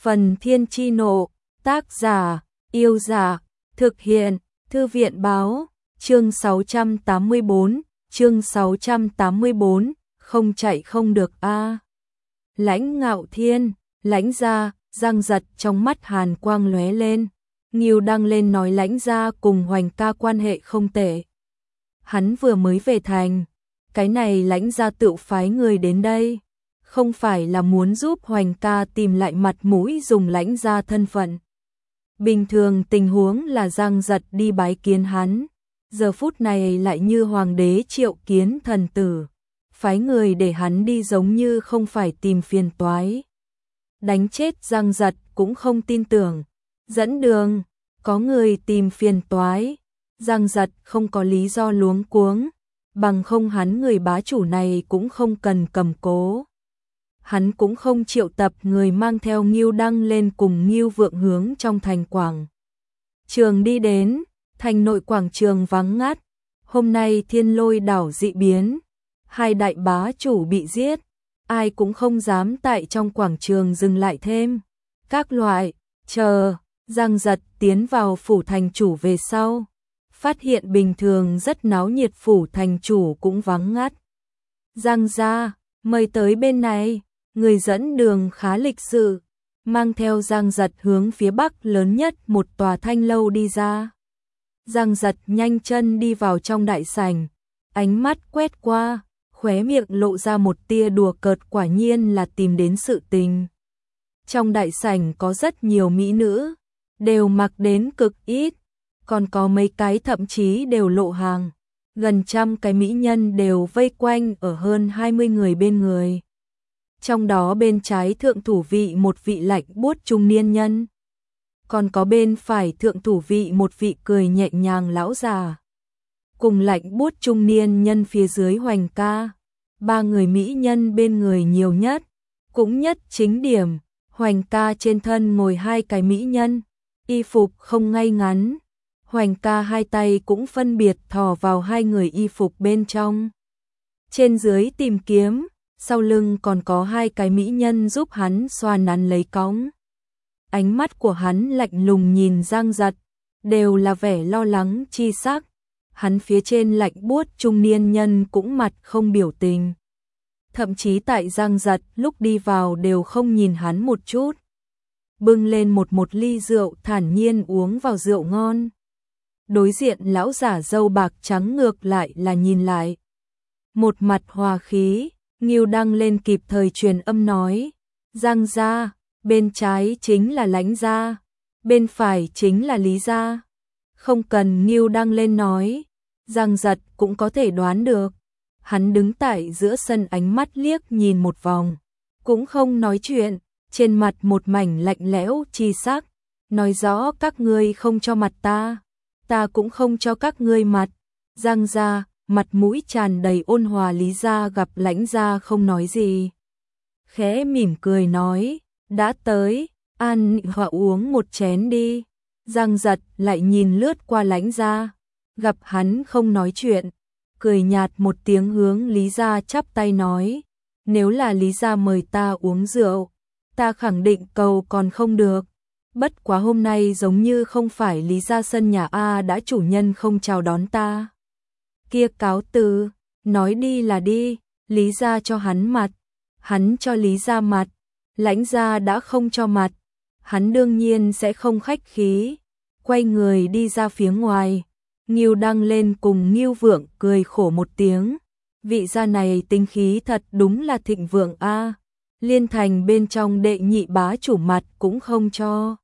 Phần Thiên Chi Nộ, tác giả, Yêu Dạ, thực hiện, Thư viện báo, chương 684, không chạy không được a. Lãnh Ngạo Thiên, Lãnh gia, Giang Giật trong mắt hàn quang lóe lên, Ngưu đăng lên nói Lãnh gia cùng Hoành ca quan hệ không tệ. Hắn vừa mới về thành, cái này Lãnh gia tự phái người đến đây, không phải là muốn giúp Hoành ca tìm lại mặt mũi dùng Lãnh gia thân phận. Bình thường tình huống là Giang Giật đi bái kiến hắn, giờ phút này lại như hoàng đế triệu kiến thần tử, phái người để hắn đi giống như không phải tìm phiền toái. Đánh chết Giang Giật cũng không tin tưởng, dẫn đường, có người tìm phiền toái, Giang Giật không có lý do luống cuống, bằng không hắn người bá chủ này cũng không cần cầm cố. Hắn cũng không triệu tập người mang theo Ngưu đăng lên cùng Ngưu Vượng hướng trong thành quảng trường đi đến, thành nội quảng trường vắng ngắt, hôm nay Thiên Lôi đảo dị biến, hai đại bá chủ bị giết, ai cũng không dám tại trong quảng trường dừng lại thêm. Các loại, chờ, Giang Giật tiến vào phủ thành chủ về sau, phát hiện bình thường rất náo nhiệt phủ thành chủ cũng vắng ngắt. Giang gia, mời tới bên này, người dẫn đường khá lịch sự, mang theo Giang Giật hướng phía bắc lớn nhất một tòa thanh lâu đi ra. Giang Giật nhanh chân đi vào trong đại sảnh, ánh mắt quét qua, khóe miệng lộ ra một tia đùa cợt, quả nhiên là tìm đến sự tình. Trong đại sảnh có rất nhiều mỹ nữ, đều mặc đến cực ít, còn có mấy cái thậm chí đều lộ hàng, gần 100 cái mỹ nhân đều vây quanh ở hơn 20 người bên người. Trong đó bên trái thượng thủ vị một vị lạnh buốt trung niên nhân, còn có bên phải thượng thủ vị một vị cười nhẹ nhàng lão già. Cùng lạnh buốt trung niên nhân phía dưới Hoành ca, ba người mỹ nhân bên người nhiều nhất, cũng nhất chính điểm, Hoành ca trên thân ngồi hai cái mỹ nhân, y phục không ngay ngắn, Hoành ca hai tay cũng phân biệt thò vào hai người y phục bên trong. Trên dưới tìm kiếm, sau lưng còn có hai cái mỹ nhân giúp hắn xoa nắn lấy cõng. Ánh mắt của hắn lạnh lùng nhìn Giang Giật, đều là vẻ lo lắng chi sắc. Hắn phía trên lạnh buốt trung niên nhân cũng mặt không biểu tình. Thậm chí tại Giang Giật lúc đi vào đều không nhìn hắn một chút. Bưng lên một ly rượu thản nhiên uống vào rượu ngon. Đối diện lão giả râu bạc trắng ngược lại là nhìn lại. Một mặt hòa khí, Ngưu đăng lên kịp thời truyền âm nói. Giang gia, bên trái chính là Lãnh gia, bên phải chính là Lý gia. Không cần Ngưu đăng lên nói, Giang Giật cũng có thể đoán được. Hắn đứng tại giữa sân ánh mắt liếc nhìn một vòng, cũng không nói chuyện, trên mặt một mảnh lạnh lẽo chi sắc, nói rõ các ngươi không cho mặt ta, ta cũng không cho các ngươi mặt. Giang gia, mặt mũi tràn đầy ôn hòa. Lý gia gặp Lãnh gia không nói gì, khẽ mỉm cười nói, đã tới, ăn và uống một chén đi. Giang Giật lại nhìn lướt qua Lãnh gia, gặp hắn không nói chuyện, cười nhạt một tiếng hướng Lý gia chắp tay nói, nếu là Lý gia mời ta uống rượu, ta khẳng định cầu còn không được, bất quá hôm nay giống như không phải Lý gia sân nhà a, đã chủ nhân không chào đón ta. Kia cáo từ, nói đi là đi, Lý gia cho hắn mặt, hắn cho Lý gia mặt, Lãnh gia đã không cho mặt, hắn đương nhiên sẽ không khách khí, quay người đi ra phía ngoài. Ngưu đăng lên cùng Ngưu Vượng cười khổ một tiếng, vị gia này tính khí thật đúng là thịnh vượng a, liên thành bên trong đệ nhị bá chủ mặt cũng không cho.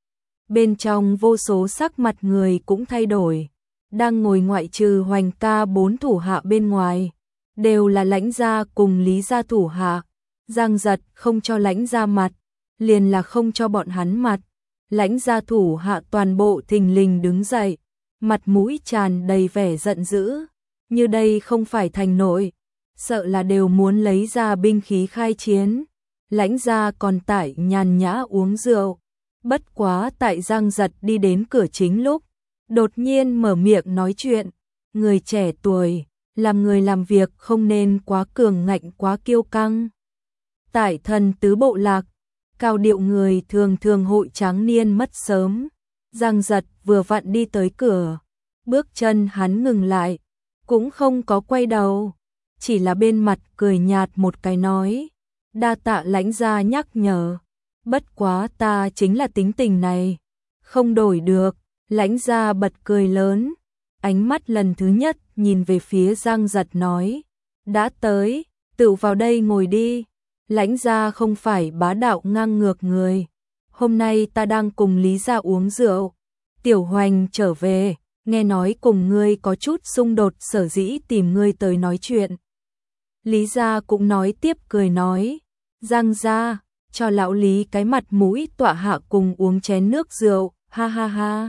Bên trong vô số sắc mặt người cũng thay đổi, đang ngồi ngoại trừ Hoành ca 4 thủ hạ bên ngoài, đều là Lãnh gia cùng Lý gia thủ hạ. Giang Giật không cho Lãnh gia mặt, liền là không cho bọn hắn mặt. Lãnh gia thủ hạ toàn bộ thình lình đứng dậy, mặt mũi tràn đầy vẻ giận dữ, như đây không phải thành nội, sợ là đều muốn lấy ra binh khí khai chiến. Lãnh gia còn tại nhàn nhã uống rượu, bất quá tại Giang Giật đi đến cửa chính lúc, đột nhiên mở miệng nói chuyện, người trẻ tuổi, làm người làm việc không nên quá cường ngạnh quá kiêu căng. Tại Thần Tứ Bộ Lạc, cao điệu người thường thường hội tráng niên mất sớm. Giang Giật vừa vặn đi tới cửa, bước chân hắn ngừng lại, cũng không có quay đầu, chỉ là bên mặt cười nhạt một cái nói, đa tạ Lãnh gia nhắc nhở, bất quá ta chính là tính tình này, không đổi được. Lãnh gia bật cười lớn, ánh mắt lần thứ nhất nhìn về phía Giang Giật nói, đã tới, tự vào đây ngồi đi. Lãnh gia không phải bá đạo ngang ngược người, hôm nay ta đang cùng Lý gia uống rượu, Tiểu Hoành trở về, nghe nói cùng ngươi có chút xung đột, sở dĩ tìm ngươi tới nói chuyện. Lý gia cũng nói tiếp cười nói, Giang gia, cho lão Lý cái mặt mũi tọa hạ cùng uống chén nước rượu, ha ha ha.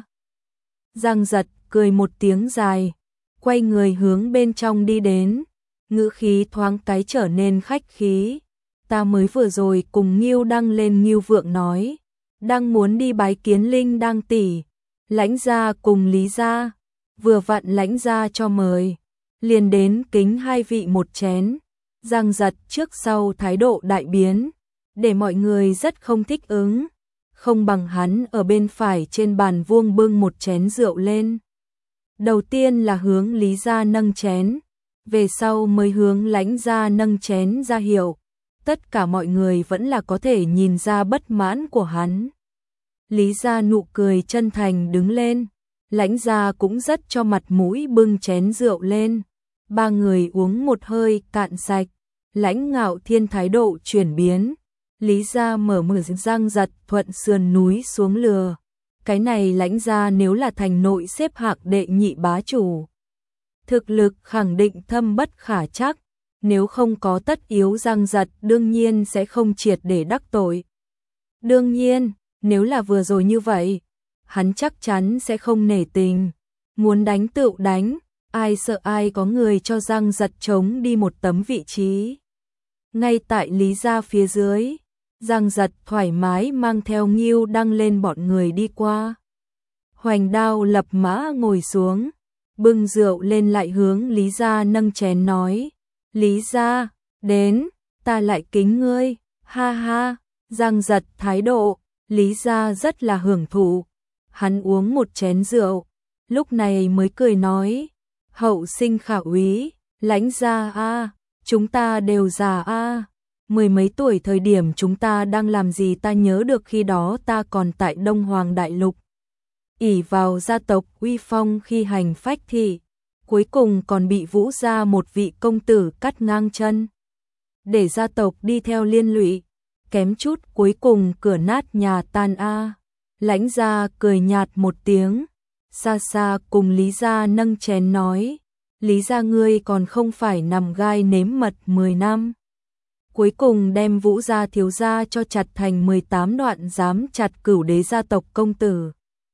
Giang Giật cười một tiếng dài, quay người hướng bên trong đi đến, ngữ khí thoáng cái trở nên khách khí. Ta mới vừa rồi cùng Ngưu Đăng lên Ngưu Vượng nói, đang muốn đi bái kiến Linh Đăng tỷ, Lãnh gia cùng Lý gia, vừa vặn Lãnh gia cho mời, liền đến kính hai vị một chén. Giang Giật trước sau thái độ đại biến, để mọi người rất không thích ứng, không bằng hắn ở bên phải trên bàn vuông bưng một chén rượu lên. Đầu tiên là hướng Lý gia nâng chén, về sau mới hướng Lãnh gia nâng chén ra hiệu. Tất cả mọi người vẫn là có thể nhìn ra bất mãn của hắn. Lý gia nụ cười chân thành đứng lên, Lãnh gia cũng rất cho mặt mũi bưng chén rượu lên. Ba người uống một hơi cạn sạch, Lãnh Ngạo Thiên thái độ chuyển biến. Lý gia mở Giang Giật thuận sườn núi xuống lừa. Cái này Lãnh gia nếu là thành nội xếp hạng đệ nhị bá chủ, thực lực khẳng định thâm bất khả trắc. Nếu không có tất yếu, Giang Giật đương nhiên sẽ không triệt để đắc tội. Đương nhiên, nếu là vừa rồi như vậy, hắn chắc chắn sẽ không nể tình. Muốn đánh tựu đánh, ai sợ ai, có người cho Giang Giật chống đi một tấm vị trí. Ngay tại Lý gia phía dưới, Giang Giật thoải mái mang theo Ngưu Đăng lên bọn người đi qua. Hoành Đao lập mã ngồi xuống, bưng rượu lên lại hướng Lý gia nâng chén nói, Lý gia, đến, ta lại kính ngươi, ha ha. Giang Giật thái độ, Lý gia rất là hưởng thụ. Hắn uống một chén rượu, lúc này mới cười nói, hậu sinh khả úy, Lãnh gia a, chúng ta đều già a. Mười mấy tuổi thời điểm chúng ta đang làm gì ta nhớ được, khi đó ta còn tại Đông Hoàng Đại Lục. Ỷ vào gia tộc uy phong khi hành phách thị, cuối cùng còn bị Vũ gia một vị công tử cắt ngang chân. Để gia tộc đi theo liên lụy, kém chút cuối cùng cửa nát nhà tan a. Lãnh gia cười nhạt một tiếng, xa xa cùng Lý gia nâng chén nói, Lý gia ngươi còn không phải nằm gai nếm mật 10 năm. Cuối cùng đem Vũ gia thiếu gia cho chặt thành 18 đoạn, dám chặt Cửu Đế gia tộc công tử.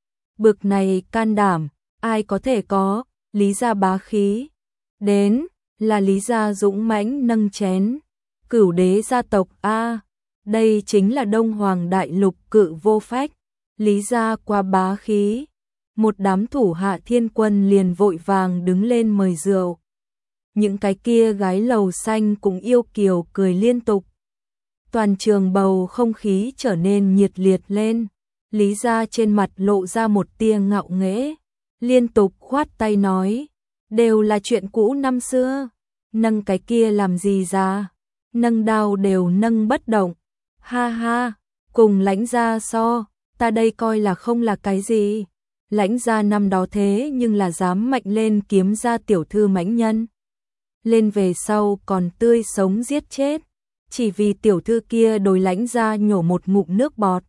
Bực này can đảm, ai có thể có. Lý gia bá khí. Đến, là Lý gia dũng mãnh nâng chén. Cửu Đế gia tộc a, đây chính là Đông Hoàng Đại Lục cự vô phách. Lý gia qua bá khí. Một đám thủ hạ thiên quân liền vội vàng đứng lên mời rượu. Những cái kia gái lầu xanh cũng yêu kiều cười liên tục. Toàn trường bầu không khí trở nên nhiệt liệt lên. Lý gia trên mặt lộ ra một tia ngạo nghễ, liên tục khoát tay nói, đều là chuyện cũ năm xưa, nâng cái kia làm gì ra, nâng đao đều nâng bất động, ha ha, cùng Lãnh gia so, ta đây coi là không là cái gì. Lãnh gia năm đó thế nhưng là dám mạnh lên kiếm gia tiểu thư mãnh nhân. Lên về sau còn tươi sống giết chết, chỉ vì tiểu thư kia đối Lãnh gia nhổ một ngụm nước bọt.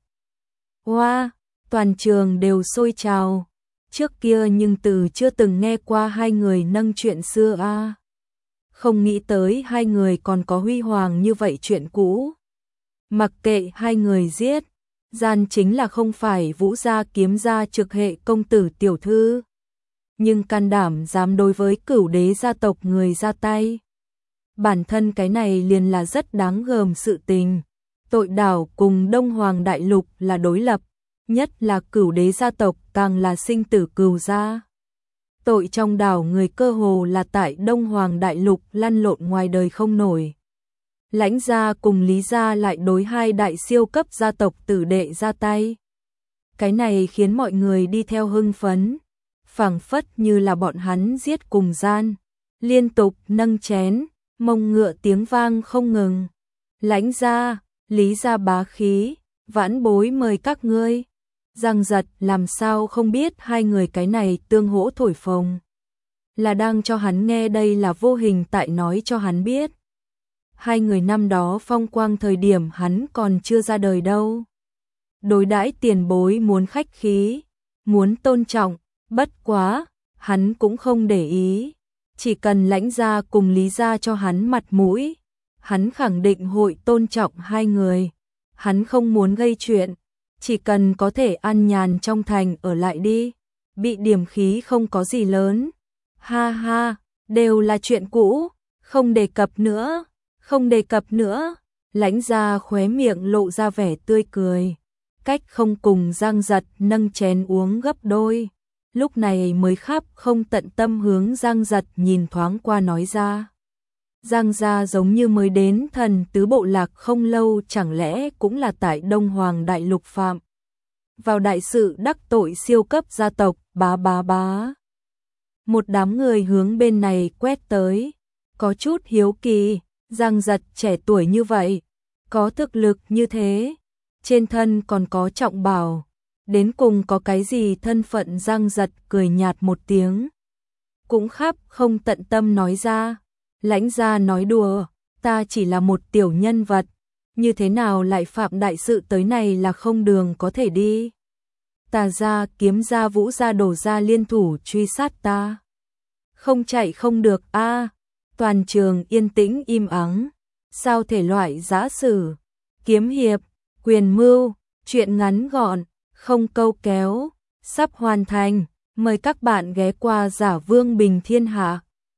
Hoa, toàn trường đều sôi trào. Trước kia nhưng từ chưa từng nghe qua hai người nâng chuyện xưa a. Không nghĩ tới hai người còn có huy hoàng như vậy chuyện cũ. Mặc kệ hai người giết, gian chính là không phải Vũ gia kiếm gia trực hệ công tử tiểu thư. Nhưng can đảm dám đối với Cửu Đế gia tộc người ra tay. Bản thân cái này liền là rất đáng gờm sự tình. Tội đảo cùng Đông Hoàng Đại Lục là đối lập, nhất là Cửu Đế gia tộc càng là sinh tử cừu gia. Tội trong đảo người cơ hồ là tại Đông Hoàng Đại Lục lăn lộn ngoài đời không nổi. Lãnh gia cùng Lý gia lại đối hai đại siêu cấp gia tộc tử đệ ra tay. Cái này khiến mọi người đi theo hưng phấn, phảng phất như là bọn hắn giết cùng gian, liên tục nâng chén, mông ngựa tiếng vang không ngừng. Lãnh gia, Lý gia bá khí, vãn bối mời các ngươi. Giang Giật làm sao không biết hai người cái này tương hỗ thổi phồng. Là đang cho hắn nghe đây là vô hình tại nói cho hắn biết. Hai người năm đó phong quang thời điểm hắn còn chưa ra đời đâu. Đối đãi tiền bối muốn khách khí, muốn tôn trọng, bất quá, hắn cũng không để ý. Chỉ cần Lãnh gia cùng Lý gia cho hắn mặt mũi, hắn khẳng định hội tôn trọng hai người. Hắn không muốn gây chuyện, chỉ cần có thể an nhàn trong thành ở lại đi. Bị điểm khí không có gì lớn. Ha ha, đều là chuyện cũ, không đề cập nữa, không đề cập nữa. Lãnh gia khóe miệng lộ ra vẻ tươi cười. Cách không cùng Giang Giật nâng chén uống gấp đôi. Lúc này mới khắp không tận tâm hướng Giang Giật nhìn thoáng qua nói ra. Giang gia giống như mới đến thần tứ bộ lạc không lâu, chẳng lẽ cũng là tại Đông Hoàng Đại Lục phạm vào đại sự đắc tội siêu cấp gia tộc. Bá bá bá. Một đám người hướng bên này quét tới, có chút hiếu kỳ. Giang Giật trẻ tuổi như vậy, có thực lực như thế, trên thân còn có trọng bảo, đến cùng có cái gì thân phận? Giang Giật cười nhạt một tiếng, cũng khắp không tận tâm nói ra. Lãnh gia nói đùa, ta chỉ là một tiểu nhân vật, như thế nào lại phạm đại sự tới này là không đường có thể đi. Tà gia, Kiếm gia, Vũ gia, Đồ gia liên thủ truy sát ta, không chạy không được a. Toàn trường yên tĩnh im ắng. Sao thể loại giã sử, kiếm hiệp, quyền mưu, chuyện ngắn gọn, không câu kéo, sắp hoàn thành. Mời các bạn ghé qua Giả Vương Bình Thiên Hạ.